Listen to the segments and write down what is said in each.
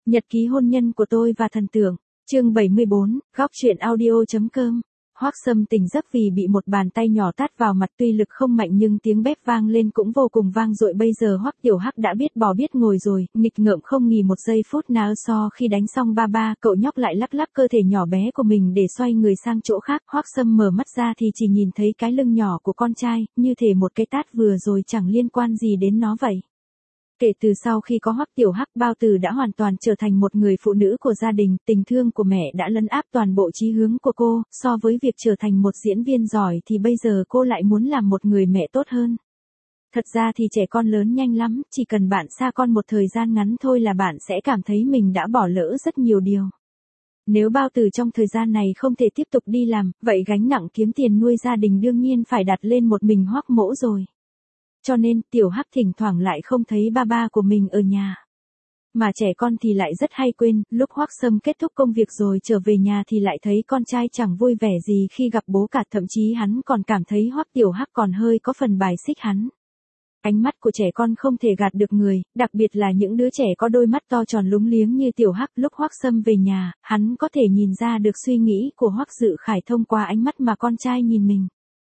Nhật ký hôn nhân của tôi và thần tượng, chương 74, góc truyện audio.com. Hoắc Sâm tỉnh giấc vì bị một bàn tay nhỏ tát vào mặt, tuy lực không mạnh nhưng tiếng bép vang lên cũng vô cùng vang dội. Bây giờ Hoắc Tiểu Hắc đã biết bò biết ngồi rồi, nghịch ngợm không nghỉ một giây phút nào. Sau khi đánh xong ba, cậu nhóc lại lắc lắc cơ thể nhỏ bé của mình để xoay người sang chỗ khác. Hoắc Sâm mở mắt ra thì chỉ nhìn thấy cái lưng nhỏ của con trai, như thể một cái tát vừa rồi chẳng liên quan gì đến nó vậy. Kể từ sau khi có Hoắc Tiểu Hắc, Bao Tử đã hoàn toàn trở thành một người phụ nữ của gia đình, tình thương của mẹ đã lấn áp toàn bộ chí hướng của cô. So với việc trở thành một diễn viên giỏi thì bây giờ cô lại muốn làm một người mẹ tốt hơn. Thật ra thì trẻ con lớn nhanh lắm, chỉ cần bạn xa con một thời gian ngắn thôi là bạn sẽ cảm thấy mình đã bỏ lỡ rất nhiều điều. Nếu Bao Tử trong thời gian này không thể tiếp tục đi làm, vậy gánh nặng kiếm tiền nuôi gia đình đương nhiên phải đặt lên một mình Hoắc Mỗ rồi. Cho nên, Tiểu Hắc thỉnh thoảng lại không thấy ba của mình ở nhà. Mà trẻ con thì lại rất hay quên, lúc Hoắc Sâm kết thúc công việc rồi trở về nhà thì lại thấy con trai chẳng vui vẻ gì khi gặp bố cả, thậm chí hắn còn cảm thấy Hoắc Tiểu Hắc còn hơi có phần bài xích hắn. Ánh mắt của trẻ con không thể gạt được người, đặc biệt là những đứa trẻ có đôi mắt to tròn lúng liếng như Tiểu Hắc. Lúc Hoắc Sâm về nhà, hắn có thể nhìn ra được suy nghĩ của Hoắc Dự Khải thông qua ánh mắt mà con trai nhìn mình.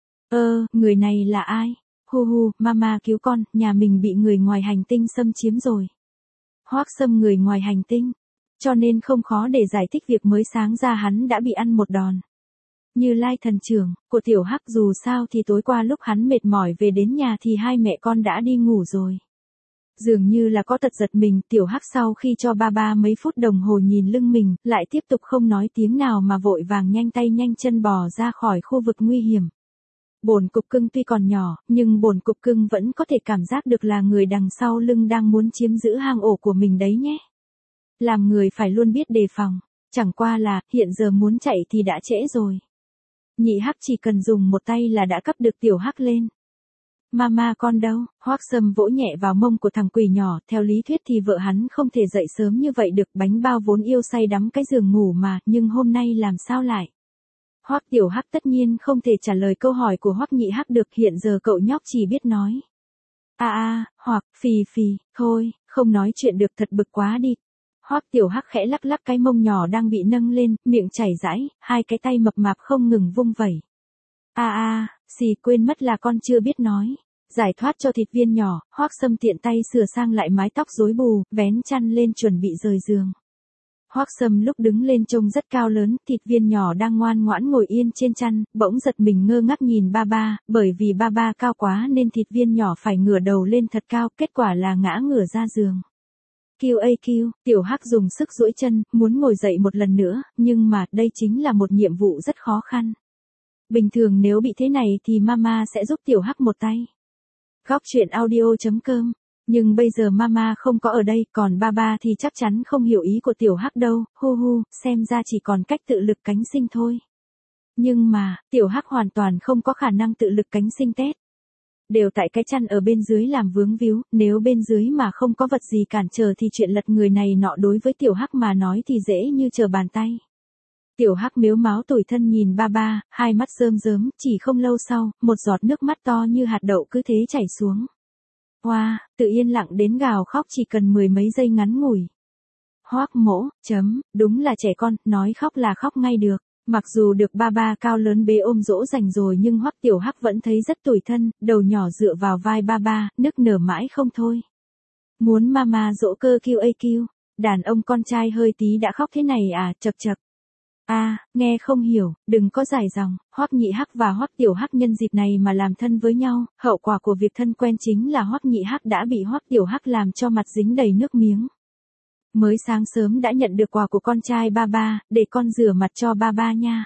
Người này là ai? Hu, mama cứu con, nhà mình bị người ngoài hành tinh xâm chiếm rồi. Hoắc Sâm người ngoài hành tinh. Cho nên không khó để giải thích việc mới sáng ra hắn đã bị ăn một đòn. Như Lai thần trưởng, của Tiểu Hắc, dù sao thì tối qua lúc hắn mệt mỏi về đến nhà thì hai mẹ con đã đi ngủ rồi. Dường như là có tật giật mình, Tiểu Hắc sau khi cho ba mấy phút đồng hồ nhìn lưng mình, lại tiếp tục không nói tiếng nào mà vội vàng nhanh tay nhanh chân bò ra khỏi khu vực nguy hiểm. Bổn cục cưng tuy còn nhỏ, nhưng bổn cục cưng vẫn có thể cảm giác được là người đằng sau lưng đang muốn chiếm giữ hang ổ của mình đấy nhé. Làm người phải luôn biết đề phòng, chẳng qua là, hiện giờ muốn chạy thì đã trễ rồi. Nhị Hắc chỉ cần dùng một tay là đã cấp được Tiểu Hắc lên. Mama con đâu? Hoắc Sâm vỗ nhẹ vào mông của thằng quỷ nhỏ, theo lý thuyết thì vợ hắn không thể dậy sớm như vậy được, bánh bao vốn yêu say đắm cái giường ngủ mà, nhưng hôm nay làm sao lại? Hoắc Tiểu Hắc tất nhiên không thể trả lời câu hỏi của Hoắc Nhị Hắc được, hiện giờ cậu nhóc chỉ biết nói. Hoặc, phì, thôi, không nói chuyện được, thật bực quá đi. Hoắc Tiểu Hắc khẽ lắc lắc cái mông nhỏ đang bị nâng lên, miệng chảy rãi, hai cái tay mập mạp không ngừng vung vẩy. Quên mất là con chưa biết nói. Giải thoát cho thịt viên nhỏ, Hoắc Sâm tiện tay sửa sang lại mái tóc rối bù, vén chăn lên chuẩn bị rời giường. Hoắc Sâm lúc đứng lên trông rất cao lớn, thịt viên nhỏ đang ngoan ngoãn ngồi yên trên chăn, bỗng giật mình ngơ ngác nhìn ba, bởi vì ba cao quá nên thịt viên nhỏ phải ngửa đầu lên thật cao, kết quả là ngã ngửa ra giường. QAQ, Tiểu Hắc dùng sức duỗi chân, muốn ngồi dậy một lần nữa, nhưng mà, đây chính là một nhiệm vụ rất khó khăn. Bình thường nếu bị thế này thì mama sẽ giúp Tiểu Hắc một tay. Góc truyện audio.com. Nhưng bây giờ mama không có ở đây, còn ba thì chắc chắn không hiểu ý của Tiểu Hắc đâu. Hu, xem ra chỉ còn cách tự lực cánh sinh thôi. Nhưng mà, Tiểu Hắc hoàn toàn không có khả năng tự lực cánh sinh tét. Đều tại cái chăn ở bên dưới làm vướng víu, nếu bên dưới mà không có vật gì cản trở thì chuyện lật người này nọ đối với Tiểu Hắc mà nói thì dễ như trở bàn tay. Tiểu Hắc mếu máo tủi thân nhìn ba, hai mắt rơm rớm, chỉ không lâu sau, một giọt nước mắt to như hạt đậu cứ thế chảy xuống. Tự yên lặng đến gào khóc chỉ cần mười mấy giây ngắn ngủi. Hoắc Mỗ, đúng là trẻ con, nói khóc là khóc ngay được. Mặc dù được ba cao lớn bế ôm dỗ dành rồi nhưng Hoắc Tiểu Hắc vẫn thấy rất tủi thân, đầu nhỏ dựa vào vai ba, nức nở mãi không thôi. Muốn mama dỗ cơ QAQ, đàn ông con trai hơi tí đã khóc thế này à, chậc. Nghe không hiểu, đừng có dài dòng. Hoắc Nhị Hắc và Hoắc Tiểu Hắc nhân dịp này mà làm thân với nhau, hậu quả của việc thân quen chính là Hoắc Nhị Hắc đã bị Hoắc Tiểu Hắc làm cho mặt dính đầy nước miếng. Mới sáng sớm đã nhận được quà của con trai ba, để con rửa mặt cho ba nha.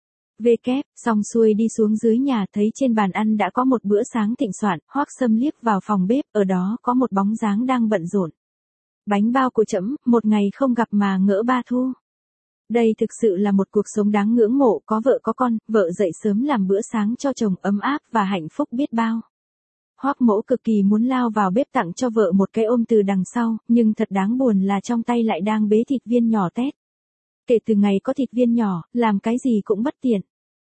Xong xuôi đi xuống dưới nhà thấy trên bàn ăn đã có một bữa sáng thịnh soạn, Hoắc Sâm liếc vào phòng bếp, ở đó có một bóng dáng đang bận rộn. Bánh bao của trẫm, một ngày không gặp mà ngỡ ba thu. Đây thực sự là một cuộc sống đáng ngưỡng mộ, có vợ có con, vợ dậy sớm làm bữa sáng cho chồng ấm áp và hạnh phúc biết bao. Hoắc Mỗ cực kỳ muốn lao vào bếp tặng cho vợ một cái ôm từ đằng sau, nhưng thật đáng buồn là trong tay lại đang bế thịt viên nhỏ tét. Kể từ ngày có thịt viên nhỏ, làm cái gì cũng bất tiện.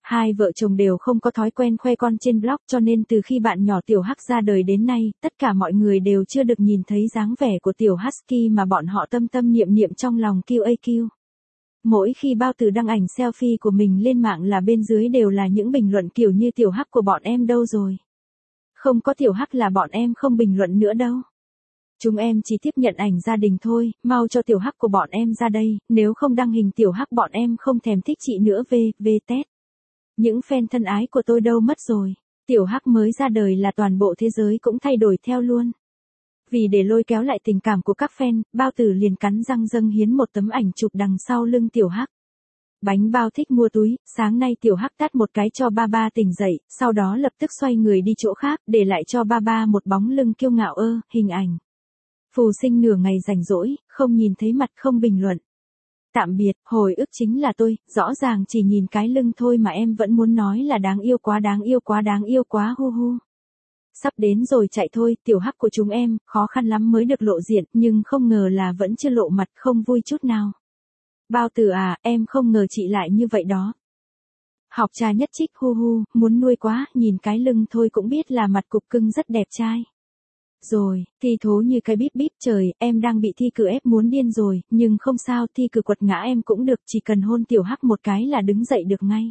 Hai vợ chồng đều không có thói quen khoe con trên blog, cho nên từ khi bạn nhỏ tiểu Hắc ra đời đến nay, tất cả mọi người đều chưa được nhìn thấy dáng vẻ của tiểu Husky mà bọn họ tâm tâm niệm niệm trong lòng QAQ. Mỗi khi Bao Tử đăng ảnh selfie của mình lên mạng là bên dưới đều là những bình luận kiểu như tiểu Hắc của bọn em đâu rồi. Không có tiểu Hắc là bọn em không bình luận nữa đâu. Chúng em chỉ tiếp nhận ảnh gia đình thôi, mau cho tiểu Hắc của bọn em ra đây, nếu không đăng hình tiểu Hắc bọn em không thèm thích chị nữa tét. Những fan thân ái của tôi đâu mất rồi. Tiểu Hắc mới ra đời là toàn bộ thế giới cũng thay đổi theo luôn. Vì để lôi kéo lại tình cảm của các fan, Bao Tử liền cắn răng dâng hiến một tấm ảnh chụp đằng sau lưng tiểu Hắc. Bánh bao thích mua túi, sáng nay tiểu Hắc tát một cái cho ba ba tỉnh dậy, sau đó lập tức xoay người đi chỗ khác, để lại cho ba ba một bóng lưng kiêu ngạo hình ảnh. Phù sinh nửa ngày rảnh rỗi, không nhìn thấy mặt không bình luận. Tạm biệt, hồi ức chính là tôi, rõ ràng chỉ nhìn cái lưng thôi mà em vẫn muốn nói là đáng yêu quá đáng yêu quá đáng yêu quá hu hu. Sắp đến rồi chạy thôi, tiểu Hắc của chúng em, khó khăn lắm mới được lộ diện, nhưng không ngờ là vẫn chưa lộ mặt, không vui chút nào. Bao Tử à, em không ngờ chị lại như vậy đó. Học trà nhất trích hu hu, muốn nuôi quá, nhìn cái lưng thôi cũng biết là mặt cục cưng rất đẹp trai. Rồi, thi thố như cái bíp bíp trời, em đang bị thi cử ép muốn điên rồi, nhưng không sao, thi cử quật ngã em cũng được, chỉ cần hôn tiểu Hắc một cái là đứng dậy được ngay.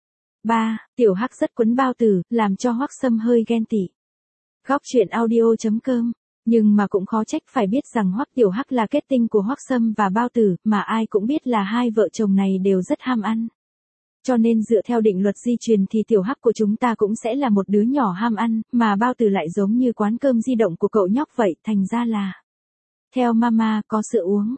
3. Tiểu Hắc rất quấn Bao Tử, làm cho Hoắc Sâm hơi ghen tị. Góc truyện audio.com. Nhưng mà cũng khó trách phải biết rằng Hoắc tiểu Hắc là kết tinh của Hoắc Sâm và Bao Tử, mà ai cũng biết là hai vợ chồng này đều rất ham ăn. Cho nên dựa theo định luật di truyền thì tiểu Hắc của chúng ta cũng sẽ là một đứa nhỏ ham ăn, mà Bao Tử lại giống như quán cơm di động của cậu nhóc vậy, thành ra là theo mama có sữa uống.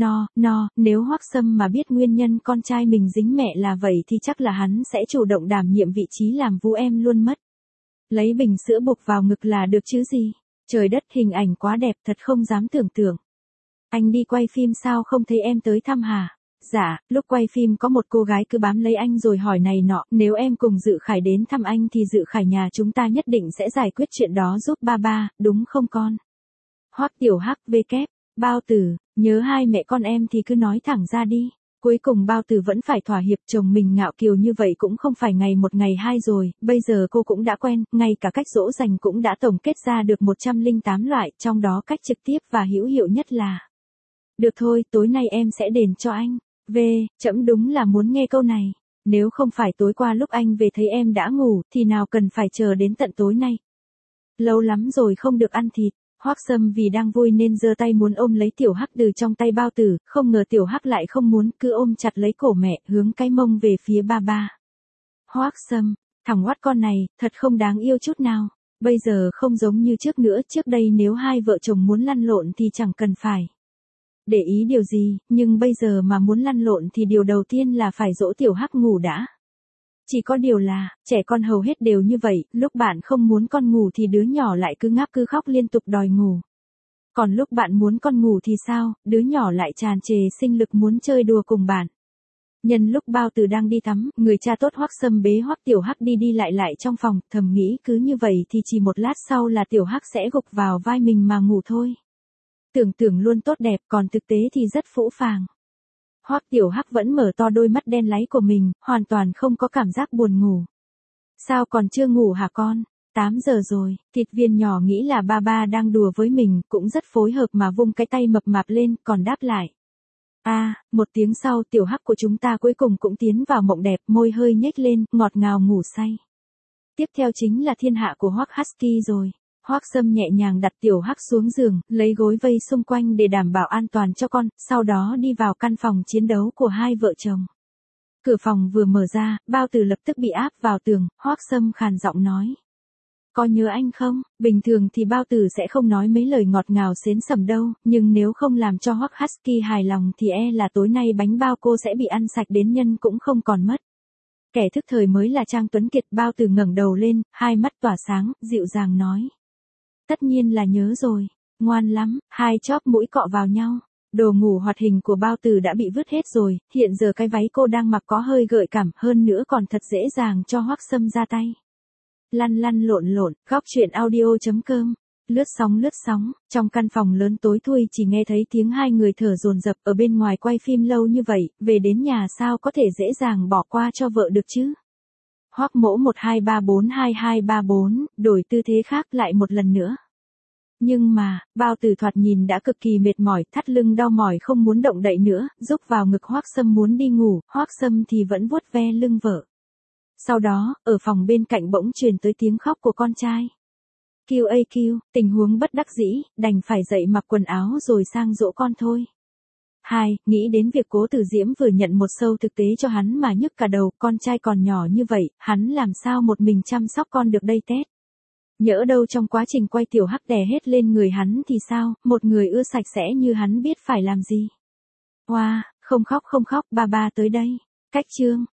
No, nếu Hoắc Sâm mà biết nguyên nhân con trai mình dính mẹ là vậy thì chắc là hắn sẽ chủ động đảm nhiệm vị trí làm vú em luôn mất. Lấy bình sữa buộc vào ngực là được chứ gì. Trời đất, hình ảnh quá đẹp thật không dám tưởng tượng. Anh đi quay phim sao không thấy em tới thăm hả? Dạ, lúc quay phim có một cô gái cứ bám lấy anh rồi hỏi này nọ, nếu em cùng Dự Khải đến thăm anh thì Dự Khải nhà chúng ta nhất định sẽ giải quyết chuyện đó giúp ba ba, đúng không con? Hoắc tiểu Hắc Bao Tử, nhớ hai mẹ con em thì cứ nói thẳng ra đi. Cuối cùng Bao Tử vẫn phải thỏa hiệp, chồng mình ngạo kiều như vậy cũng không phải ngày một ngày hai rồi, bây giờ cô cũng đã quen, ngay cả cách dỗ dành cũng đã tổng kết ra được 108 loại, trong đó cách trực tiếp và hữu hiệu nhất là: được thôi, tối nay em sẽ đền cho anh. Trẫm đúng là muốn nghe câu này. Nếu không phải tối qua lúc anh về thấy em đã ngủ, thì nào cần phải chờ đến tận tối nay. Lâu lắm rồi không được ăn thịt. Hoắc Sâm vì đang vui nên giơ tay muốn ôm lấy tiểu Hắc từ trong tay Bao Tử, không ngờ tiểu Hắc lại không muốn, cứ ôm chặt lấy cổ mẹ, hướng cái mông về phía ba ba. Hoắc Sâm, thằng oát con này, thật không đáng yêu chút nào. Bây giờ không giống như trước nữa, trước đây nếu hai vợ chồng muốn lăn lộn thì chẳng cần phải để ý điều gì, nhưng bây giờ mà muốn lăn lộn thì điều đầu tiên là phải dỗ tiểu Hắc ngủ đã. Chỉ có điều là, trẻ con hầu hết đều như vậy, lúc bạn không muốn con ngủ thì đứa nhỏ lại cứ ngáp cứ khóc liên tục đòi ngủ. Còn lúc bạn muốn con ngủ thì sao, đứa nhỏ lại tràn trề sinh lực muốn chơi đùa cùng bạn. Nhân lúc Bao Tử đang đi tắm, người cha tốt Hoắc Sâm bế Hoắc tiểu Hắc đi đi lại trong phòng, thầm nghĩ cứ như vậy thì chỉ một lát sau là tiểu Hắc sẽ gục vào vai mình mà ngủ thôi. Tưởng luôn tốt đẹp, còn thực tế thì rất phũ phàng. Hoắc tiểu Hắc vẫn mở to đôi mắt đen láy của mình, hoàn toàn không có cảm giác buồn ngủ. Sao còn chưa ngủ hả con? 8 giờ rồi, thịt viên nhỏ nghĩ là ba ba đang đùa với mình, cũng rất phối hợp mà vung cái tay mập mạp lên, còn đáp lại. Một tiếng sau tiểu Hắc của chúng ta cuối cùng cũng tiến vào mộng đẹp, môi hơi nhếch lên, ngọt ngào ngủ say. Tiếp theo chính là thiên hạ của Hoắc Husky rồi. Hoắc Sâm nhẹ nhàng đặt tiểu Hắc xuống giường, lấy gối vây xung quanh để đảm bảo an toàn cho con, sau đó đi vào căn phòng chiến đấu của hai vợ chồng. Cửa phòng vừa mở ra, Bao Tử lập tức bị áp vào tường, Hoắc Sâm khàn giọng nói. Có nhớ anh không? Bình thường thì Bao Tử sẽ không nói mấy lời ngọt ngào xến sẩm đâu, nhưng nếu không làm cho Hoắc Husky hài lòng thì là tối nay bánh bao cô sẽ bị ăn sạch đến nhân cũng không còn mất. Kẻ thức thời mới là Trang Tuấn Kiệt. Bao Tử ngẩng đầu lên, hai mắt tỏa sáng, dịu dàng nói. Tất nhiên là nhớ rồi, ngoan lắm, hai chóp mũi cọ vào nhau. Đồ ngủ hoạt hình của Bao Tử đã bị vứt hết rồi, hiện giờ cái váy cô đang mặc có hơi gợi cảm, hơn nữa còn thật dễ dàng cho Hoắc Sâm ra tay. Lăn lộn, góc truyện audio.com. Lướt sóng, trong căn phòng lớn tối thui chỉ nghe thấy tiếng hai người thở dồn dập, ở bên ngoài quay phim lâu như vậy, về đến nhà sao có thể dễ dàng bỏ qua cho vợ được chứ? Hoắc Mỗ 12342234, đổi tư thế khác lại một lần nữa. Nhưng mà, Bao Tử thoạt nhìn đã cực kỳ mệt mỏi, thắt lưng đau mỏi không muốn động đậy nữa, rúc vào ngực Hoắc Sâm muốn đi ngủ, Hoắc Sâm thì vẫn vuốt ve lưng vợ. Sau đó, ở phòng bên cạnh bỗng truyền tới tiếng khóc của con trai. QAQ, tình huống bất đắc dĩ, đành phải dậy mặc quần áo rồi sang dỗ con thôi. 2. Nghĩ đến việc Cố Tử Diễm vừa nhận một show thực tế cho hắn mà nhức cả đầu, con trai còn nhỏ như vậy, hắn làm sao một mình chăm sóc con được đây tét. Nhỡ đâu trong quá trình quay tiểu hắc đè hết lên người hắn thì sao, một người ưa sạch sẽ như hắn biết phải làm gì. Hoa, không khóc, ba ba tới đây. Cách chương.